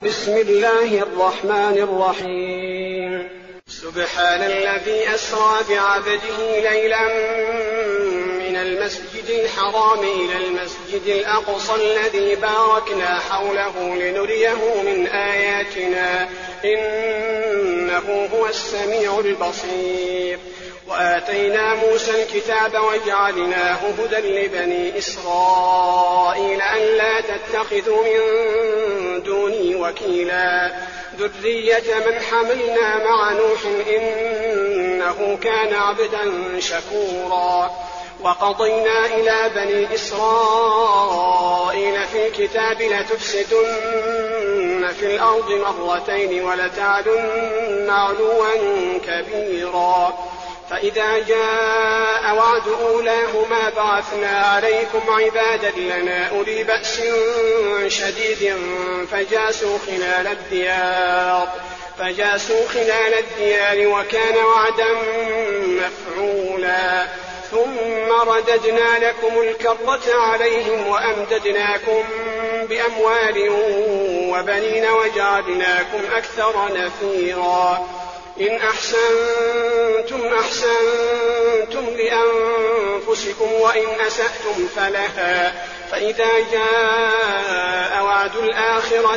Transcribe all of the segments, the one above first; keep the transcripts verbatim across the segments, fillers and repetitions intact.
بسم الله الرحمن الرحيم. سبحان الذي أسرى بعبده ليلا من المسجد الحرام إلى المسجد الأقصى الذي باركنا حوله لنريه من آياتنا إنه هو السميع البصير. وآتينا موسى الكتاب وجعلناه هدى لبني إسرائيل ألا تتخذوا من دوني وكيلا ذرية من حملنا مع نوح إنه كان عبدا شكورا. وقضينا إلى بني إسرائيل في الكتاب لتفسدن في الأرض مرتين ولتعلن علوا كبيرا. فإذا جاء وعد أولاهما بعثنا عليكم عبادا لنا أولي بأس شديد فجاسوا خلال الديار فجاسوا خلال الديار وكان وعدا مفعولا. ثم رددنا لكم الكرة عليهم وأمددناكم بأموال وبنين وجعلناكم أكثر نفيرا. إن أحسنتم أحسنتم لأنفسكم وإن أسأتم فلها. فإذا جاء وعد الآخرة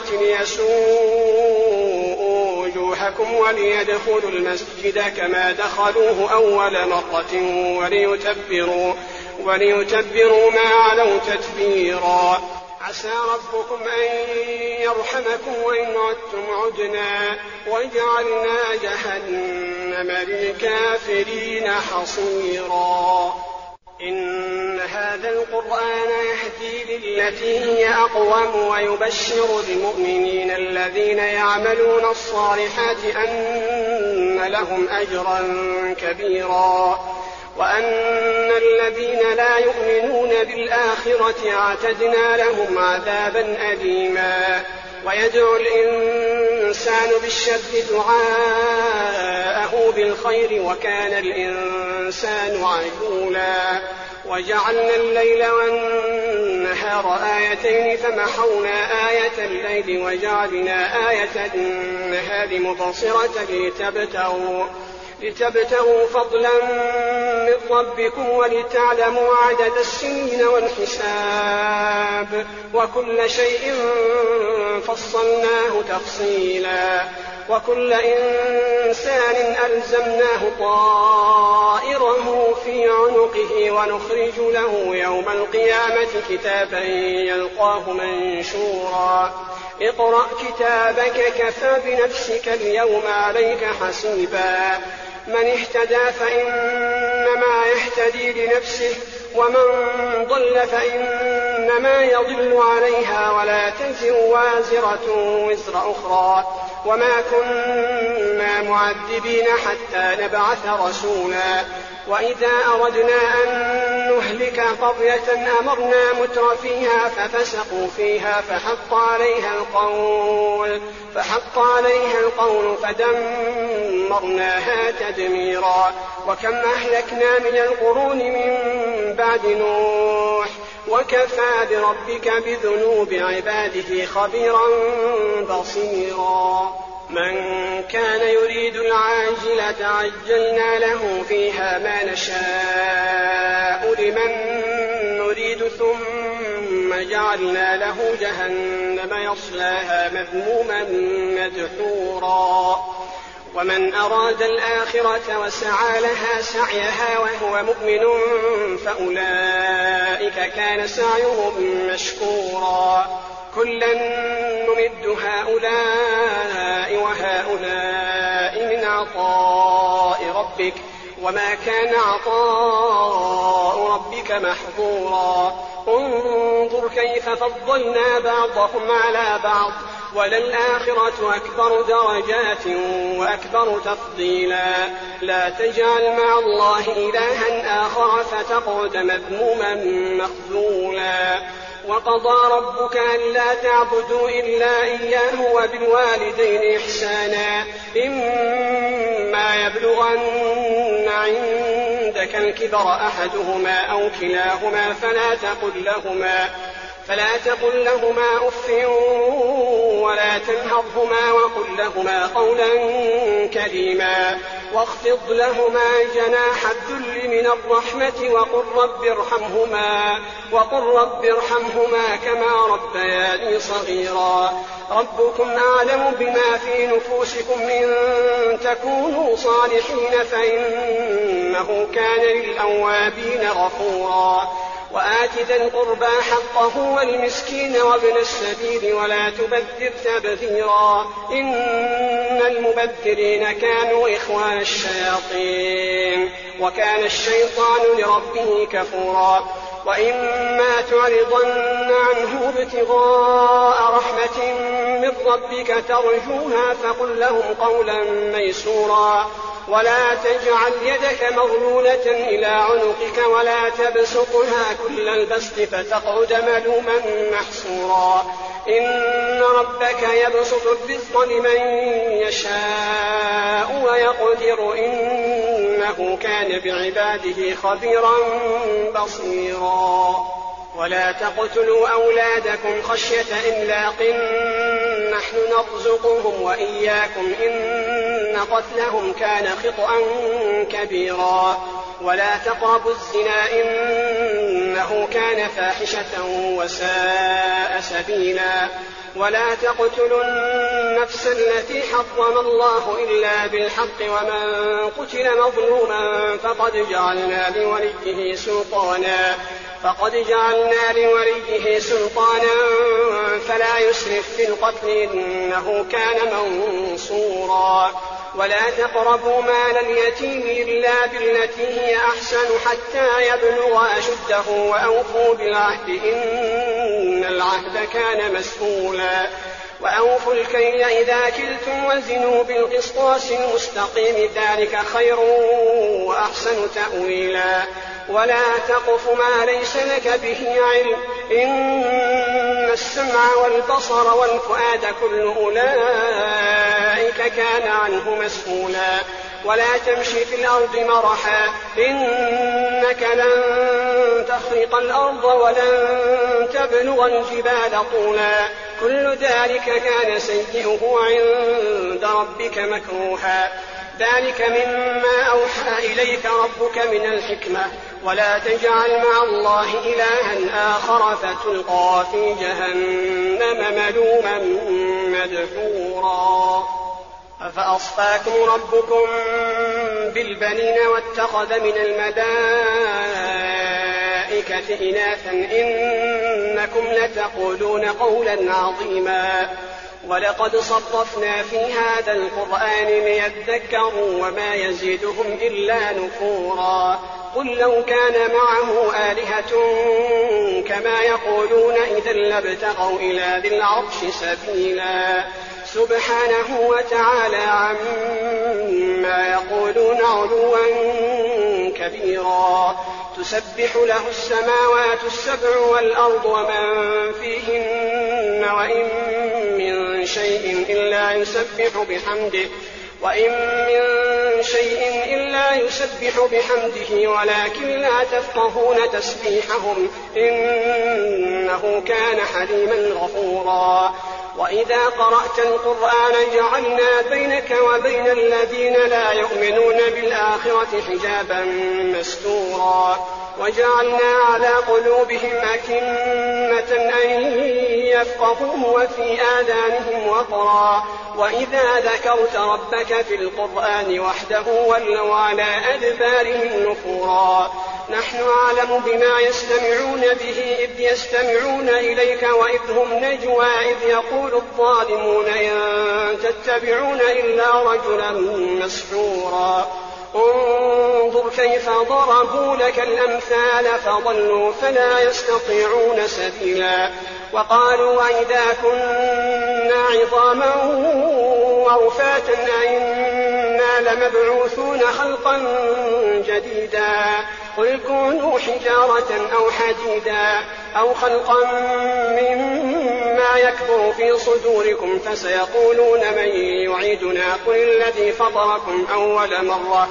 ليسوءوا وجوهكم وليدخلوا المسجد كما دخلوه أول مرة وليتبروا, وليتبروا ما علوا تتبيرا. عسى ربكم أن يرحمكم وإن عدتم عدنا وجعلنا جهنم للكافرين حصيرا. إن هذا القرآن يهدي للتي هي أقوم ويبشر المؤمنين الذين يعملون الصالحات أن لهم أجرا كبيرا وأن الذين لا يؤمنون بالآخرة اعتدنا لهم عذابا أليما. ويدعو الإنسان بالشر دعاءه بالخير وكان الإنسان عجولا. وجعلنا الليل والنهار آيتين فمحونا آية الليل وجعلنا آية النهار مبصرة لتبتغوا لتبتغوا فضلا من ربكم ولتعلموا عدد السنين والحساب وكل شيء فصلناه تفصيلا. وكل إنسان ألزمناه طائره في عنقه ونخرج له يوم القيامة كتابا يلقاه منشورا. اقرأ كتابك كفى بنفسك اليوم عليك حسيبا. من اهتدى فإنما يهتدي لنفسه ومن ضل فإنما يضل عليها ولا تزر وازرة وزر أخرى وما كنا معذبين حتى نبعث رسولا. وإذا أردنا أن نهلك قرية أمرنا مترفيها ففسقوا فيها فحق عليها القول فحق عليها القول فدمرناها تدميرا. وكم أهلكنا من القرون من بعد نوح وكفى بربك بذنوب عباده خبيرا بصيرا. من كان يريد العاجلة عجلنا له فيها ما نشاء لمن نريد ثم جعلنا له جهنم يصلاها مذموما مدحورا. ومن أراد الآخرة وسعى لها سعيها وهو مؤمن فأولئك كان سعيهم مشكورا. كلا نمد هؤلاء وهؤلاء من عطاء ربك وما كان عطاء ربك محظورا. انظر كيف فضلنا بعضهم على بعض وللآخرة أكبر درجات وأكبر تفضيلا. لا تجعل مع الله إلها آخر فتقعد مذموما مخذولا. وقضى ربك ألا تعبدوا إلا إياه وبالوالدين إحسانا. إما يبلغن عندك الكبر أحدهما أو كلاهما فلا تقل لهما فلا تقل لهما أف ولا تنهرهما وقل لهما قولا كريما واخفض لهما جناح الذل من الرحمة وقل رب ارحمهما وقل رب ارحمهما كما ربياني صغيرا ربكم أعلم بما في نفوسكم إن تكونوا صالحين فإنه كان للأوابين غفورا وآت ذا القربى حقه والمسكين وابن السبيل ولا تبذر تبذيرا إن المبذرين كانوا إخوان الشياطين وكان الشيطان لربه كفورا وإما تعرضن عنه ابتغاء رحمة من ربك ترجوها فقل لهم قولا ميسورا ولا تجعل يدك مغلولة إلى عنقك ولا تبسطها كل البسط فتقعد ملوما محسورا إن ربك يبسط الرزق لمن يشاء ويقدر إنه كان بعباده خبيرا بصيرا ولا تقتلوا أولادكم خشية إملاق نحن نرزقهم وإياكم إن قتلهم كان خطأ كبيرا ولا تقربوا الزنا إنه كان فاحشة وساء سبيلا ولا تقتلوا النفس التي حرم الله إلا بالحق ومن قتل مظلوما فقد جعلنا لوليه سلطانا فقد جعلنا لوليه سلطانا فلا يسرف في القتل إنه كان منصورا ولا تقربوا مال اليتيم إلا بالتي هي أحسن حتى يبلغ أشده وأوفوا بالعهد إن العهد كان مسؤولا وأوفوا الكيل إذا كلتم وزنوا بالقسطاس المستقيم ذلك خير وأحسن تأويلا ولا تقف ما ليس لك به علم إن السمع والبصر والفؤاد كل أولئك كان عنه مسؤولا ولا تمشي في الأرض مرحا إنك لن تخرق الأرض ولن تبلغ الجبال طولا كل ذلك كان سيئه عند ربك مكروها ذلك مما أوحى إليك ربك من الحكمة ولا تجعل مع الله إلها آخر فتلقى في جهنم ملوما مدحورا أفأصفاكم ربكم بالبنين واتخذ من الملائكة إناثا إنكم لتقولون قولا عظيما ولقد صرفنا في هذا القرآن ليذكروا وما يزيدهم إلا نفورا قل لو كان معه آلهة كما يقولون إذا لابتغوا إلى ذي العرش سبيلا سبحانه وتعالى عما يقولون علوا كبيرا تسبح له السماوات السبع والأرض ومن فيهن وإن من شيء إلا يسبح بحمده وإن من شيء إلا يسبح بحمده ولكن لا تفقهون تسبيحهم إنه كان حليما غفورا وإذا قرأت القرآن جعلنا بينك وبين الذين لا يؤمنون بالآخرة حجابا مستورا وجعلنا على قلوبهم أكنة أن يفقهوه وفي آذانهم وقرا وإذا ذكرت ربك في القرآن وحده ولوا على أدبارهم نفورا نحن أعلم بما يستمعون به إذ يستمعون إليك وإذ هم نجوى إذ يقول الظالمون إن تتبعون إلا رجلا مسحورا انظر كيف ضربوا لك الأمثال فضلوا فلا يستطيعون سبيلا وقالوا وإذا كنا عظاما ورفاتا أئنا لمبعوثون خلقا جديدا قل كونوا حجارة أو حديدا أو خلقا مما يكبر في صدوركم فسيقولون من يعيدنا قل الذي فطركم أول مرة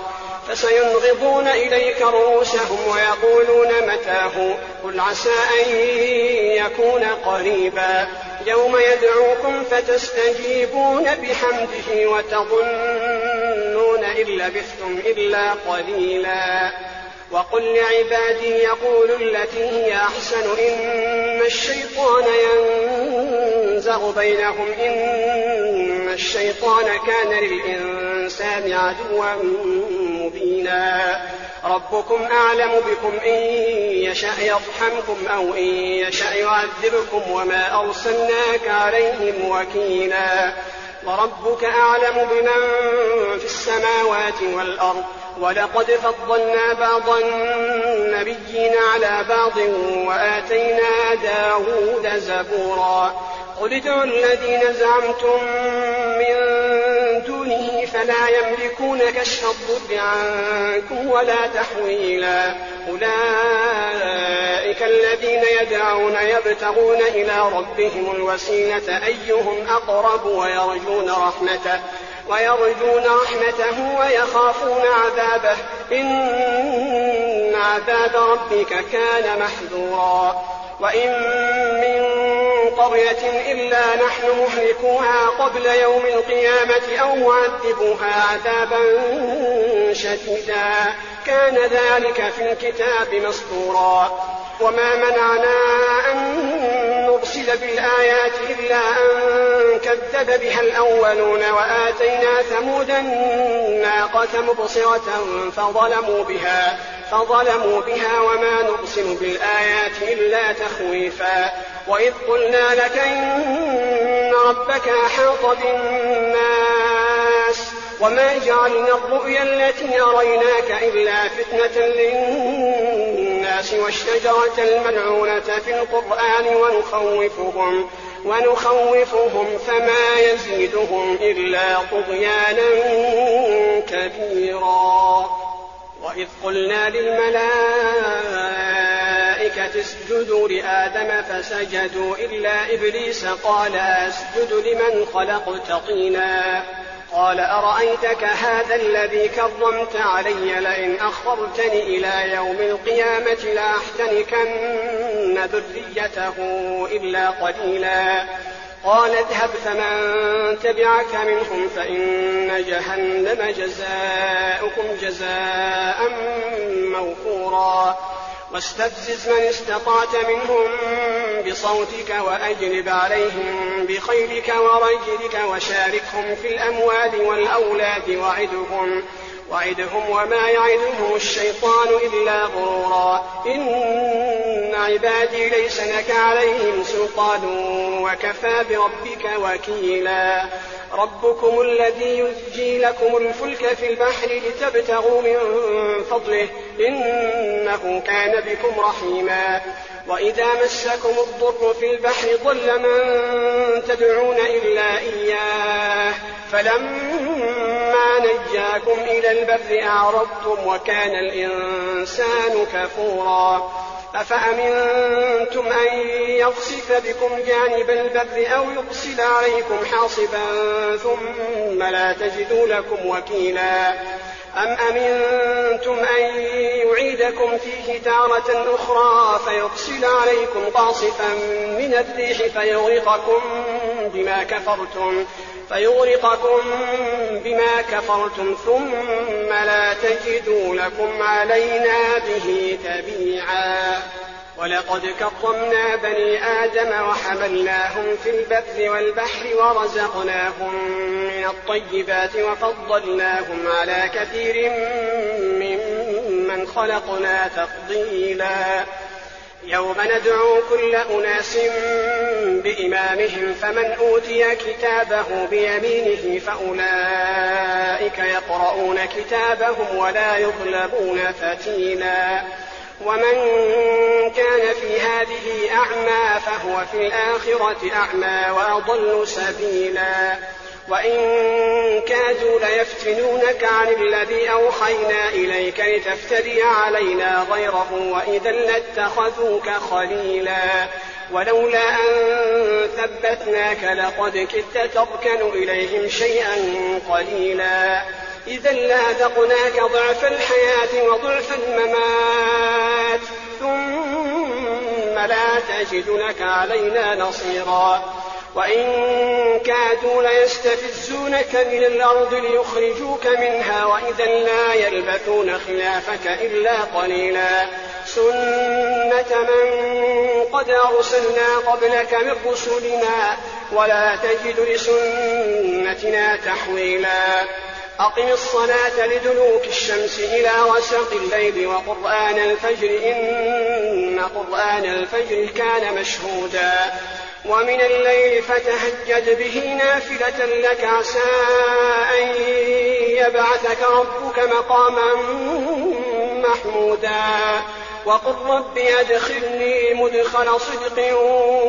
فسينغضون إليك رؤوسهم ويقولون متاه قل عسى أن يكون قريبا يوم يدعوكم فتستجيبون بحمده وتظنون إن لبثتم إلا قليلا وقل لعبادي يقولوا التي هي أحسن إن الشيطان ينزغ بينهم إن الشيطان كان للإنسان عدوا مبينا ربكم أعلم بكم إن يشأ يرحمكم أو إن يشأ يعذبكم وما أرسلناك عليهم وكيلا وربك أعلم بمن في السماوات والأرض ولقد فضلنا بعض النبيين على بعض وآتينا داود زبورا قل ادعوا الذين زعمتم من دونه فلا يملكون كشف الضر عنكم ولا تحويلا أولئك الذين يدعون يبتغون إلى ربهم الوسيلة أيهم أقرب ويرجون رحمته ويرجون رحمته ويخافون عذابه إن عذاب ربك كان محذورا وإن من قرية إلا نحن مهلكوها قبل يوم القيامة أو معذبوها عذابا شديدا كان ذلك في الكتاب مسطورا وما منعنا أن نرسل بالآيات إلا أن كذب بها الأولون وآتينا ثمود الناقة مبصرة فظلموا بها فظلموا بها وما نرسل بالآيات إلا تخويفا وإذ قلنا لك إن ربك أحاط بالناس وما جعلنا الرؤيا التي أريناك إلا فتنة للناس والشجرة الملعونة في القرآن ونخوفهم, ونخوفهم فما يزيدهم إلا طغيانا كبيرا وإذ قلنا للملائكة اسجدوا لآدم فسجدوا إلا إبليس قال أسجد لمن خلقت طينا قال أرأيتك هذا الذي كرمت علي لئن أخرتني إلى يوم القيامة لأحتنكن ذريته إلا قليلا قال اذهب فمن تبعك منهم فإن جهنم جزاؤكم جزاء موفورا واستفزز من استطعت منهم بصوتك وأجلب عليهم بخيلك ورجلك وشاركهم في الأموال والأولاد وعدهم وعدهم وما يعدهم الشيطان إلا غرورا إن عبادي ليس لك عليهم سلطان وكفى بربك وكيلا ربكم الذي يزجي لكم الفلك في البحر لتبتغوا من فضله إنه كان بكم رحيما وإذا مسكم الضر في البحر ضل من تدعون إلا إياه فلما نجاكم إلى البر أعرضتم وكان الإنسان كفورا أفأمنتم أن يخسف بكم جانب البر أو يرسل عليكم حاصبا ثم لا تجدوا لكم وكيلا أم أمنتم أن يعيدكم فيه تارة أخرى فيرسل عليكم قاصفا من الريح فيغرقكم بما كفرتم فيغرقكم بما كفرتم ثم لا تجدوا لكم علينا به تبيعا ولقد كرمنا بني آدم وحملناهم في البر والبحر ورزقناهم من الطيبات وفضلناهم على كثير ممن خلقنا تفضيلا يوم ندعو كل أناس بإمامهم فمن أوتي كتابه بيمينه فأولئك يقرؤون كتابهم ولا يظلمون فتيلا ومن كان في هذه أعمى فهو في الآخرة أعمى وأضل سبيلا وإن كادوا ليفتنونك عن الذي أوحينا إليك لتفتري علينا غيره وإذا لاتخذوك خليلا ولولا أن ثبتناك لقد كدت تركن إليهم شيئا قليلا إذا لأذقناك ضعف الحياة وضعف الممات ثم لا تجد لك علينا نصيرا وإن كادوا ليستفزونك من الأرض ليخرجوك منها وإذا لا يلبثون خلافك إلا قليلا سنة من قد أرسلنا قبلك من رسلنا ولا تجد لسنتنا تحويلا أقم الصلاة لدلوك الشمس إلى غسق الليل وقرآن الفجر إن قرآن الفجر كان مشهودا ومن الليل فتهجد به نافلة لك عسى أن يبعثك ربك مقاما محمودا وقل رب أدخلني مدخل صدق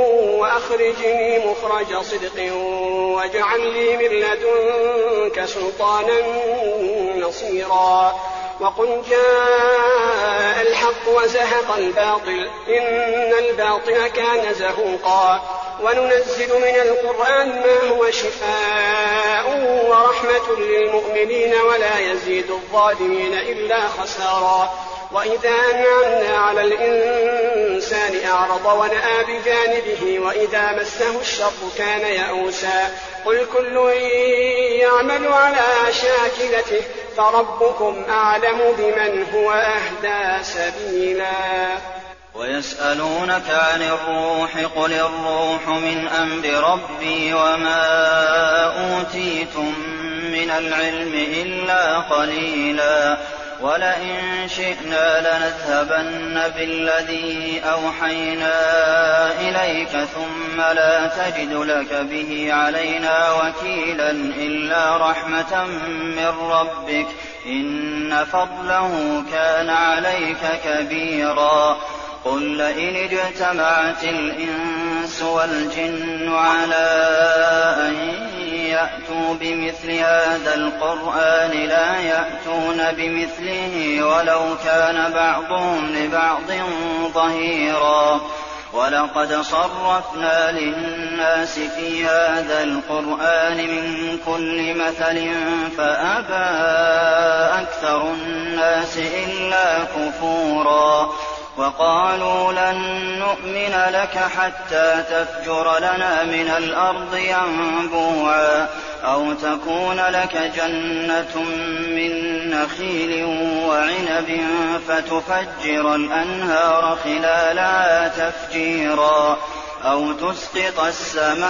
وأخرجني مخرج صدق واجعل لي من لدنك سلطانا نصيرا وقل جاء الحق وزهق الباطل إن الباطل كان زهوقا وننزل من القرآن ما هو شفاء ورحمة للمؤمنين ولا يزيد الظالمين إلا خسارا وإذا أنعمنا على الإنسان أعرض ونأى بجانبه وإذا مسه الشر كان يئوسا قل كل يعمل على شاكلته فربكم أعلم بمن هو أهدى سبيلا ويسألونك عن الروح قل الروح من أمر ربي وما أوتيتم من العلم إلا قليلا ولئن شئنا لنذهبن بالذي أوحينا إليك ثم لا تجد لك به علينا وكيلا إلا رحمة من ربك إن فضله كان عليك كبيرا قل لئن اجتمعت الإنس والجن على أن يأتوا بمثل هذا القرآن لا يأتون بمثله ولو كان بعضهم لبعض ظهيرا ولقد صرفنا للناس في هذا القرآن من كل مثل فأبى أكثر الناس إلا كفورا وقالوا لن نؤمن لك حتى تفجر لنا من الأرض ينبوعا أو تكون لك جنة من نخيل وعنب فتفجر الأنهار خلالها تفجيرا أو تسقط السماء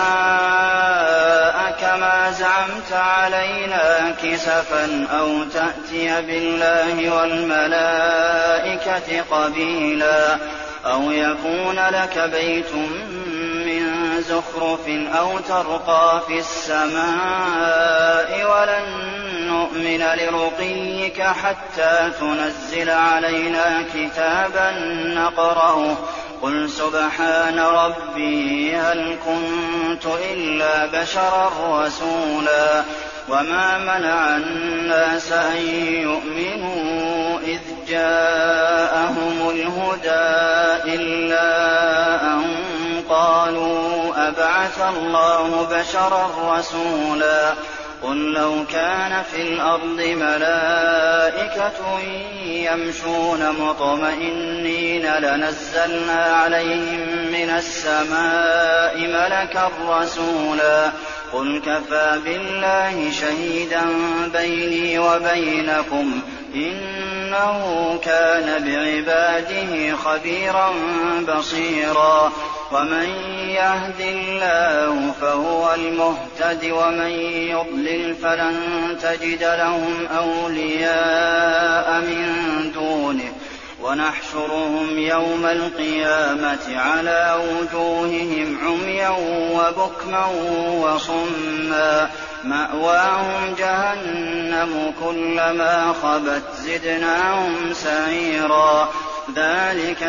كما زعمت علينا كسفا أو تأتي بالله والملائكة قبيلا أو يكون لك بيت من زخرف أو ترقى في السماء ولن نؤمن لرقيك حتى تنزل علينا كتابا نقرأه قل سبحان ربي هل كنت إلا بشرا رسولا وما منع الناس أن يؤمنوا إذ جاءهم الهدى إلا أن قالوا أبعث الله بشرا رسولا قل لو كان في الأرض ملائكة يمشون مطمئنين لنزلنا عليهم من السماء ملكا رسولا قل كفى بالله شهيدا بيني وبينكم إنه كان بعباده خبيرا بصيرا ومن يهد الله فهو المهتد ومن يضلل فلن تجد لهم أولياء من دونه ونحشرهم يوم القيامة على وجوههم عميا وبكما وصما مأواهم جهنم كلما خبت زدناهم سعيرا ذلك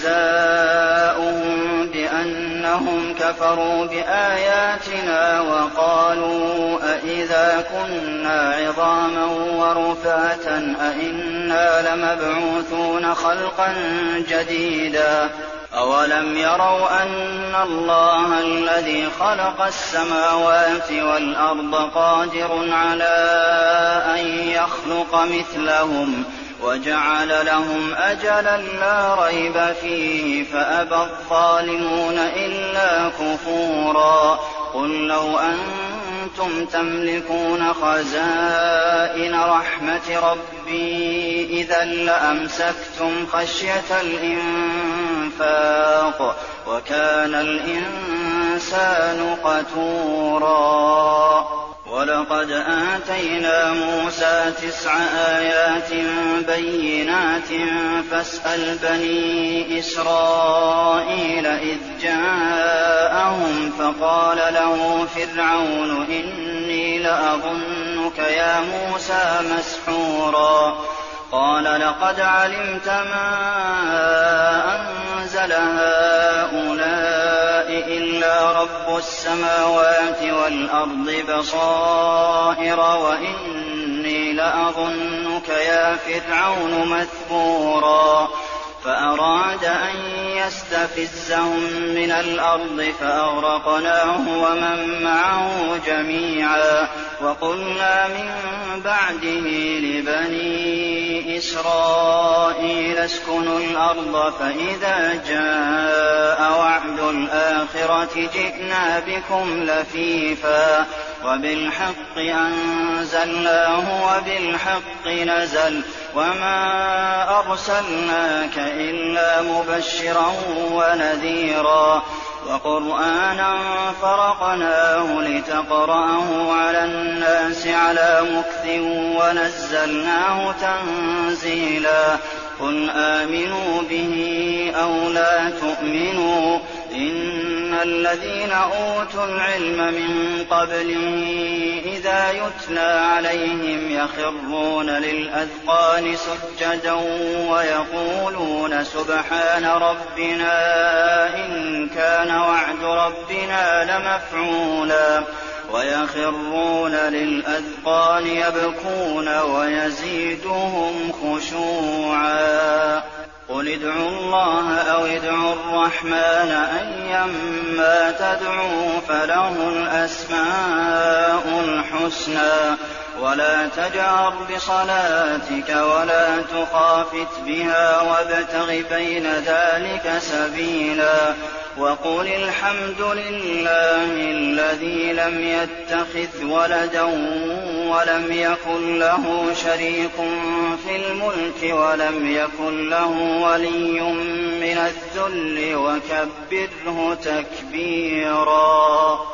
جزاؤهم بأنهم كفروا بآياتنا وقالوا أإذا كنا عظاما ورفاتا أإنا لمبعوثون خلقا جديدا أَوَلَمْ يَرَوْا أَنَّ اللَّهَ الَّذِي خَلَقَ السَّمَاوَاتِ وَالْأَرْضَ قَادِرٌ عَلَىٰ أَن يَخْلُقَ مِثْلَهُمْ وَجَعَلَ لَهُمْ أَجَلًا لَّا رَيْبَ فِيهِ فَأَبَى الظَّالِمُونَ إِلَّا كُفُورًا قُل لَّوْ أَنتُمْ تَمْلِكُونَ خَزَائِنَ رَحْمَةِ رَبِّي إِذًا لَّأَمْسَكْتُمْ خَشْيَةَ الْإِنفَاقِ ۚ وَكَانَ الْإِنسَانُ قَتُورًا وَلَقَدْ آتَيْنَا مُوسَىٰ تِسْعَ آيَاتٍ بَيِّنَاتٍ فَاسْأَلْ بَنِي إِسْرَائِيلَ إِذْ جَاءَهُمْ فَقَالَ لَهُ فِرْعَوْنُ إِنِّي لَأَظُنُّكَ يَا مُوسَىٰ مَسْحُورًا قَالَ لَقَدْ عَلِمْتَ مَا أَنزَلَ هَٰؤُلَاءِ إِلَّا رَبُّ السَّمَاوَاتِ وَالْأَرْضِ بَصَائِرَ وَإِنِّي لَأَظُنُّكَ يَا فِرْعَوْنُ مَثْبُورًا فَأَرَادَ أَن يَسْتَفِزَّهُم مِّنَ الْأَرْضِ فَأَغْرَقْنَاهُ وَمَن مَّعَهُ جَمِيعًا وَقُلْنَا مِن بَعْدِهِ لِبَنِي إِسْرَائِيلَ اسْكُنُوا الْأَرْضَ فَإِذَا جَاءَ وَعْدُ الْآخِرَةِ جِئْنَا بِكُمْ لَفِيفًا وَبِالْحَقِّ أَنزَلْنَاهُ وَبِالْحَقِّ نَزَلَ وَمَا أَرْسَلْنَاكَ إِلَّا مُبَشِّرًا وَنَذِيرًا وَقُرْآنًا فَرَقْنَاهُ لِتَقْرَأَهُ عَلَى النَّاسِ عَلَىٰ مُكْثٍ وَنَزَّلْنَاهُ تَنزِيلًا قُلْ آمِنُوا بِهِ أَوْ لَا تُؤْمِنُوا إِنَّ الَّذِينَ أُوتُوا الْعِلْمَ مِن قَبْلِهِ إِذَا يُتْلَىٰ عَلَيْهِمْ يَخِرُّونَ لِلْأَذْقَانِ سُجَّدًا وَيَقُولُونَ سُبْحَانَ رَبِّنَا إِن كَانَ وَعْدُ رَبِّنَا لَمَفْعُولًا وَيَخِرُّونَ لِلْأَذْقَانِ يَبْكُونَ وَيَزِيدُهُمْ خُشُوعًا قُلِ ادْعُوا اللَّهَ أَوِ ادْعُوا الرَّحْمَٰنَ أَيًّا مَّا تَدْعُوا فَلَهُ الْأَسْمَاءُ الْحُسْنَىٰ وَلَا تَجْهَرْ بِصَلَاتِكَ وَلَا تُخَافِتْ بِهَا وَابْتَغِ بَيْنَ ذَٰلِكَ سَبِيلًا وَقُلِ الْحَمْدُ لِلَّهِ الَّذِي لَمْ يَتَّخِذْ وَلَدًا وَلَمْ يَكُن لَّهُ شَرِيكٌ فِي الْمُلْكِ وَلَمْ يَكُن لَّهُ وَلِيٌّ مِّنَ الذُّلِّ وَكَبِّرْهُ تَكْبِيرًا.